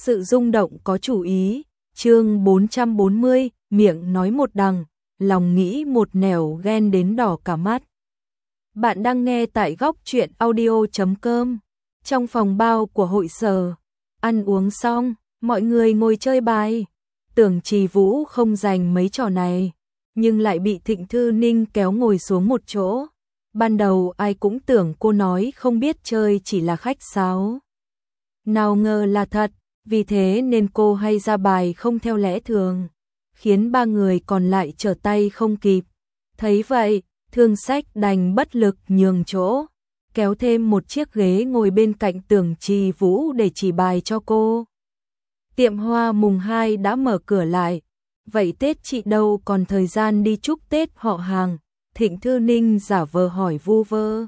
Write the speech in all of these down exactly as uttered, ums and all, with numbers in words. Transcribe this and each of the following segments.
sự rung động có chủ ý, chương bốn trăm bốn mươi, miệng nói một đằng, lòng nghĩ một nẻo, ghen đến đỏ cả mắt. Bạn đang nghe tại góc truyện audio chấm com. Trong phòng bao của hội sở, ăn uống xong, mọi người ngồi chơi bài. Tưởng Trì Vũ không dành mấy trò này, nhưng lại bị Thịnh Thư Ninh kéo ngồi xuống một chỗ. Ban đầu ai cũng tưởng cô nói không biết chơi chỉ là khách sáo. Nào ngờ là thật, vì thế nên cô hay ra bài không theo lẽ thường, khiến ba người còn lại trở tay không kịp. Thấy vậy, Thương Sách đành bất lực nhường chỗ, kéo thêm một chiếc ghế ngồi bên cạnh Tưởng Trì Vũ để chỉ bài cho cô. Tiệm hoa mùng hai đã mở cửa lại, vậy Tết chị đâu còn thời gian đi chúc Tết họ hàng? Thịnh Thư Ninh giả vờ hỏi vu vơ.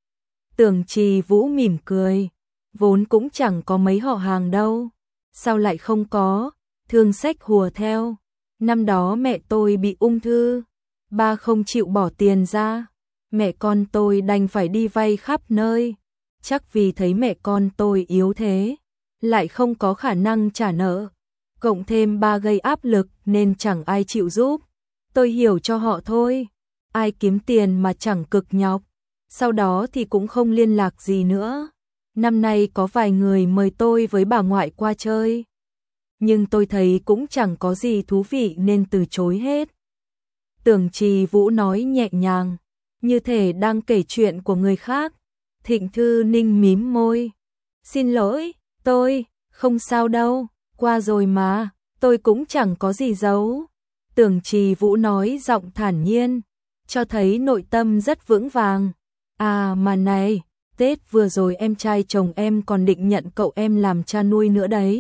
Tưởng Trì Vũ mỉm cười, vốn cũng chẳng có mấy họ hàng đâu. Sao lại không có? Thương Sách hùa theo. Năm đó mẹ tôi bị ung thư, ba không chịu bỏ tiền ra, mẹ con tôi đành phải đi vay khắp nơi. Chắc vì thấy mẹ con tôi yếu thế, lại không có khả năng trả nợ, cộng thêm ba gây áp lực nên chẳng ai chịu giúp. Tôi hiểu cho họ thôi, ai kiếm tiền mà chẳng cực nhọc. Sau đó thì cũng không liên lạc gì nữa. Năm nay có vài người mời tôi với bà ngoại qua chơi, nhưng tôi thấy cũng chẳng có gì thú vị nên từ chối hết. Tưởng Trì Vũ nói nhẹ nhàng, như thể đang kể chuyện của người khác. Thịnh Thư Ninh mím môi. Xin lỗi, tôi, không sao đâu, qua rồi mà, tôi cũng chẳng có gì giấu. Tưởng Trì Vũ nói giọng thản nhiên, cho thấy nội tâm rất vững vàng. À mà này, Tết vừa rồi em trai chồng em còn định nhận cậu em làm cha nuôi nữa đấy,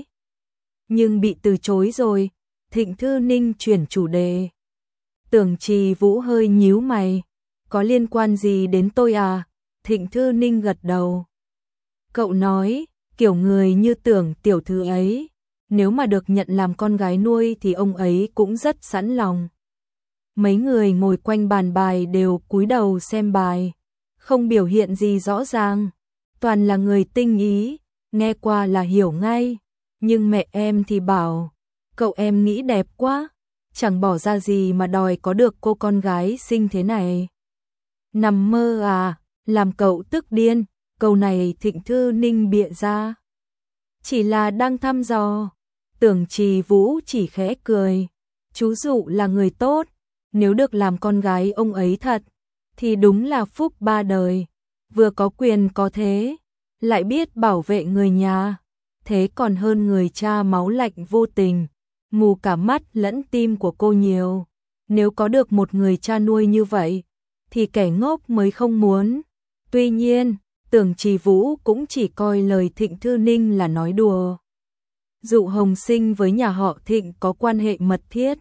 nhưng bị từ chối rồi. Thịnh Thư Ninh chuyển chủ đề. Tưởng Trì Vũ hơi nhíu mày, có liên quan gì đến tôi à? Thịnh Thư Ninh gật đầu. Cậu nói, kiểu người như Tưởng tiểu thư ấy, nếu mà được nhận làm con gái nuôi thì ông ấy cũng rất sẵn lòng. Mấy người ngồi quanh bàn bài đều cúi đầu xem bài, không biểu hiện gì rõ ràng, toàn là người tinh ý, nghe qua là hiểu ngay. Nhưng mẹ em thì bảo, cậu em nghĩ đẹp quá, chẳng bỏ ra gì mà đòi có được cô con gái xinh thế này. Nằm mơ à, làm cậu tức điên. Câu này Thịnh Thư Ninh bịa ra, chỉ là đang thăm dò. Tưởng Trì Vũ chỉ khẽ cười, chú Dụ là người tốt, nếu được làm con gái ông ấy thật thì đúng là phúc ba đời, vừa có quyền có thế, lại biết bảo vệ người nhà, thế còn hơn người cha máu lạnh vô tình, mù cả mắt lẫn tim của cô nhiều. Nếu có được một người cha nuôi như vậy thì kẻ ngốc mới không muốn. Tuy nhiên, Tưởng Trì Vũ cũng chỉ coi lời Thịnh Thư Ninh là nói đùa. Dụ Hồng Sinh với nhà họ Thịnh có quan hệ mật thiết,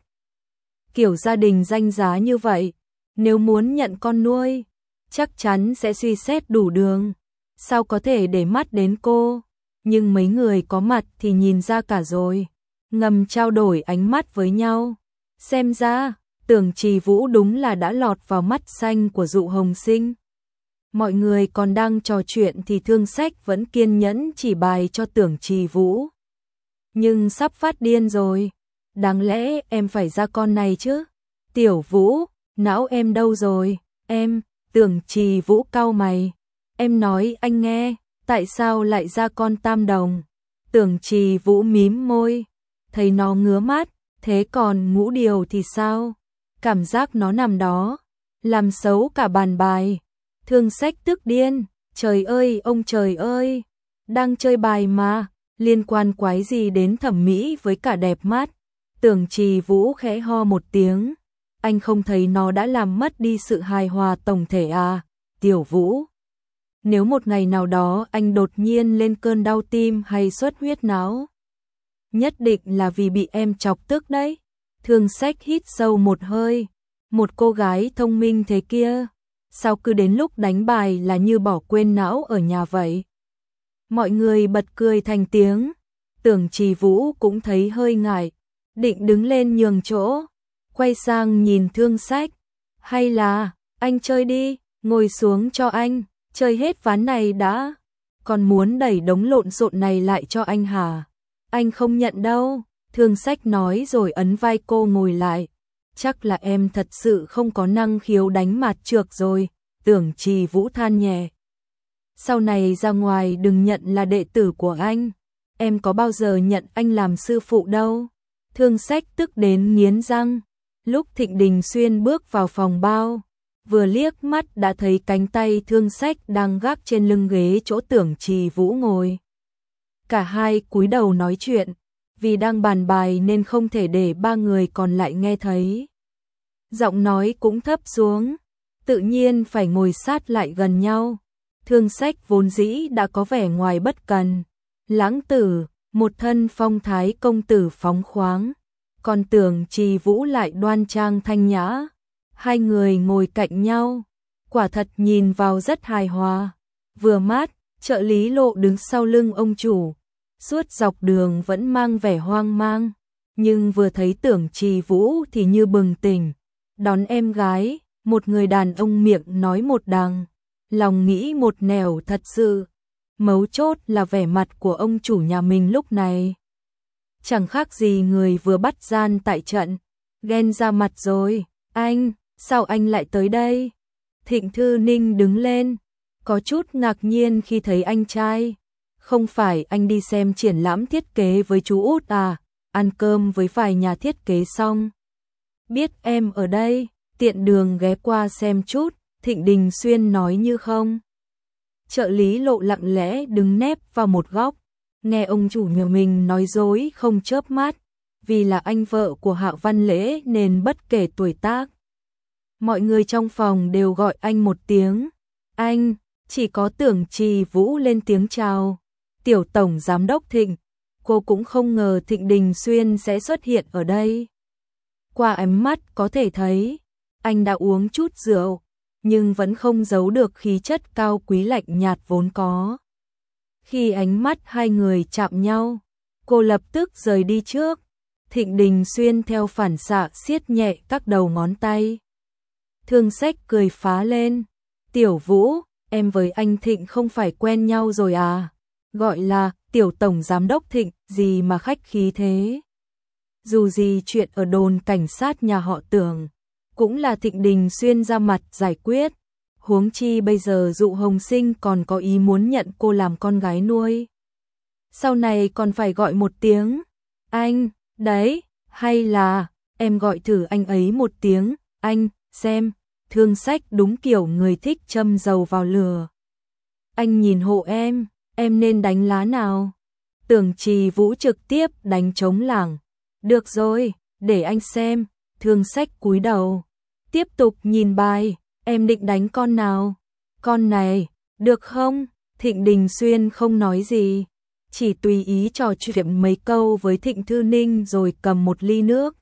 kiểu gia đình danh giá như vậy, nếu muốn nhận con nuôi, chắc chắn sẽ suy xét đủ đường, sao có thể để mắt đến cô. Nhưng mấy người có mặt thì nhìn ra cả rồi, ngầm trao đổi ánh mắt với nhau. Xem ra, Tưởng Trì Vũ đúng là đã lọt vào mắt xanh của Dụ Hồng Sinh. Mọi người còn đang trò chuyện thì Thương Sách vẫn kiên nhẫn chỉ bài cho Tưởng Trì Vũ. Nhưng sắp phát điên rồi, đáng lẽ em phải ra con này chứ. Tiểu Vũ, não em đâu rồi? Em, Tưởng Trì Vũ cau mày. Em nói anh nghe, tại sao lại ra con Tam Đồng? Tưởng Trì Vũ mím môi, thấy nó ngứa mắt, thế còn Ngũ Điều thì sao? Cảm giác nó nằm đó, làm xấu cả bàn bài. Thương Sách tức điên, trời ơi ông trời ơi, đang chơi bài mà, liên quan quái gì đến thẩm mỹ với cả đẹp mắt. Tưởng Trì Vũ khẽ ho một tiếng, anh không thấy nó đã làm mất đi sự hài hòa tổng thể à? Tiểu Vũ, nếu một ngày nào đó anh đột nhiên lên cơn đau tim hay xuất huyết não, nhất định là vì bị em chọc tức đấy. Thương Sách hít sâu một hơi, một cô gái thông minh thế kia, sao cứ đến lúc đánh bài là như bỏ quên não ở nhà vậy? Mọi người bật cười thành tiếng. Tưởng Trì Vũ cũng thấy hơi ngại, định đứng lên nhường chỗ, quay sang nhìn Thương Sách. Hay là, anh chơi đi, ngồi xuống cho anh, chơi hết ván này đã, còn muốn đẩy đống lộn xộn này lại cho anh hả? Anh không nhận đâu, Thương Sách nói rồi ấn vai cô ngồi lại. Chắc là em thật sự không có năng khiếu đánh mạt trược rồi, Tưởng Trì Vũ than nhẹ. Sau này ra ngoài đừng nhận là đệ tử của anh, em có bao giờ nhận anh làm sư phụ đâu. Thương Sách tức đến nghiến răng. Lúc Thịnh Đình Xuyên bước vào phòng bao, vừa liếc mắt đã thấy cánh tay Thương Sách đang gác trên lưng ghế chỗ Tưởng Trì Vũ ngồi. Cả hai cúi đầu nói chuyện, vì đang bàn bài nên không thể để ba người còn lại nghe thấy. Giọng nói cũng thấp xuống, tự nhiên phải ngồi sát lại gần nhau. Thương Sách vốn dĩ đã có vẻ ngoài bất cần, lãng tử, một thân phong thái công tử phóng khoáng, còn Tưởng Trì Vũ lại đoan trang thanh nhã. Hai người ngồi cạnh nhau, quả thật nhìn vào rất hài hòa. Vừa mát, trợ lý Lộ đứng sau lưng ông chủ, suốt dọc đường vẫn mang vẻ hoang mang, nhưng vừa thấy Tưởng Trì Vũ thì như bừng tỉnh. Đón em gái, một người đàn ông miệng nói một đằng, lòng nghĩ một nẻo thật sự. Mấu chốt là vẻ mặt của ông chủ nhà mình lúc này chẳng khác gì người vừa bắt gian tại trận, ghen ra mặt rồi. Anh, sao anh lại tới đây? Thịnh Thư Ninh đứng lên, có chút ngạc nhiên khi thấy anh trai. Không phải anh đi xem triển lãm thiết kế với chú Út à, ăn cơm với vài nhà thiết kế xong. Biết em ở đây, tiện đường ghé qua xem chút, Thịnh Đình Xuyên nói như không. Trợ lý Lộ lặng lẽ đứng nép vào một góc, nghe ông chủ nhà mình nói dối không chớp mắt, vì là anh vợ của Hạ Văn Lễ nên bất kể tuổi tác. Mọi người trong phòng đều gọi anh một tiếng anh, chỉ có Tưởng Trì Vũ lên tiếng chào. Tiểu tổng giám đốc Thịnh, cô cũng không ngờ Thịnh Đình Xuyên sẽ xuất hiện ở đây. Qua ánh mắt có thể thấy, anh đã uống chút rượu, nhưng vẫn không giấu được khí chất cao quý lạnh nhạt vốn có. Khi ánh mắt hai người chạm nhau, cô lập tức rời đi trước. Thịnh Đình Xuyên theo phản xạ siết nhẹ các đầu ngón tay. Thương Sách cười phá lên. Tiểu Vũ, em với anh Thịnh không phải quen nhau rồi à? Gọi là tiểu tổng giám đốc Thịnh, gì mà khách khí thế? Dù gì chuyện ở đồn cảnh sát nhà họ Tưởng cũng là Thịnh Đình Xuyên ra mặt giải quyết. Huống chi bây giờ Dụ Hồng Sinh còn có ý muốn nhận cô làm con gái nuôi. Sau này còn phải gọi một tiếng anh, đấy, hay là em gọi thử anh ấy một tiếng anh, xem. Thương Sách đúng kiểu người thích châm dầu vào lửa. Anh nhìn hộ em, em nên đánh lá nào? Tưởng Trì Vũ trực tiếp đánh trống lảng. Được rồi, để anh xem. Thương Sách cúi đầu, tiếp tục nhìn bài. Em định đánh con nào? Con này, được không? Thịnh Đình Xuyên không nói gì, chỉ tùy ý trò chuyện mấy câu với Thịnh Thư Ninh rồi cầm một ly nước.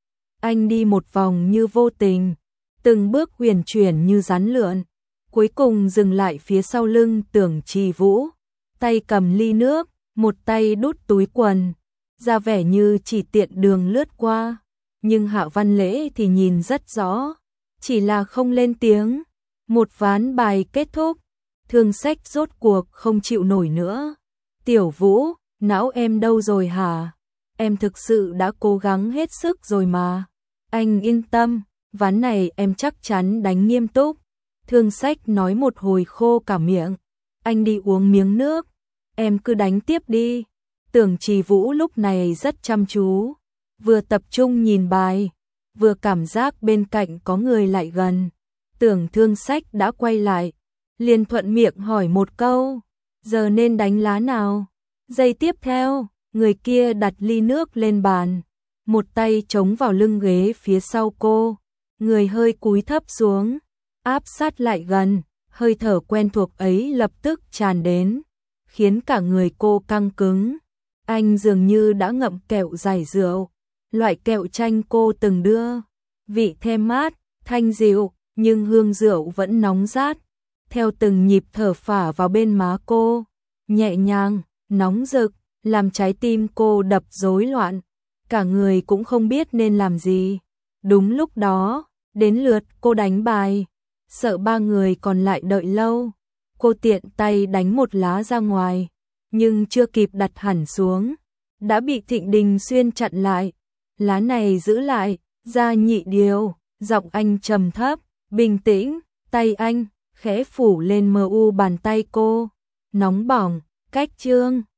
Anh đi một vòng như vô tình, từng bước huyền chuyển như rắn lượn, cuối cùng dừng lại phía sau lưng Tưởng Trì Vũ, tay cầm ly nước, một tay đút túi quần, ra vẻ như chỉ tiện đường lướt qua, nhưng Hạ Văn Lễ thì nhìn rất rõ, chỉ là không lên tiếng. Một ván bài kết thúc, Thương Sách rốt cuộc không chịu nổi nữa. Tiểu Vũ, não em đâu rồi hả? Em thực sự đã cố gắng hết sức rồi mà. Anh yên tâm, ván này em chắc chắn đánh nghiêm túc. Thương Sách nói một hồi khô cả miệng. Anh đi uống miếng nước, em cứ đánh tiếp đi. Tưởng Trì Vũ lúc này rất chăm chú, vừa tập trung nhìn bài, vừa cảm giác bên cạnh có người lại gần. Tưởng Thương Sách đã quay lại, liền thuận miệng hỏi một câu, giờ nên đánh lá nào? Giây tiếp theo, người kia đặt ly nước lên bàn, một tay chống vào lưng ghế phía sau cô, người hơi cúi thấp xuống, áp sát lại gần, hơi thở quen thuộc ấy lập tức tràn đến, khiến cả người cô căng cứng. Anh dường như đã ngậm kẹo giải rượu, loại kẹo chanh cô từng đưa, vị thơm mát, thanh dịu, nhưng hương rượu vẫn nóng rát, theo từng nhịp thở phả vào bên má cô, nhẹ nhàng, nóng rực, làm trái tim cô đập rối loạn, cả người cũng không biết nên làm gì. Đúng lúc đó, đến lượt cô đánh bài, sợ ba người còn lại đợi lâu, cô tiện tay đánh một lá ra ngoài, nhưng chưa kịp đặt hẳn xuống, đã bị Thịnh Đình Xuyên chặn lại. Lá này giữ lại, ra nhị điều, giọng anh trầm thấp, bình tĩnh, tay anh khẽ phủ lên mờ u bàn tay cô, nóng bỏng, cách chương.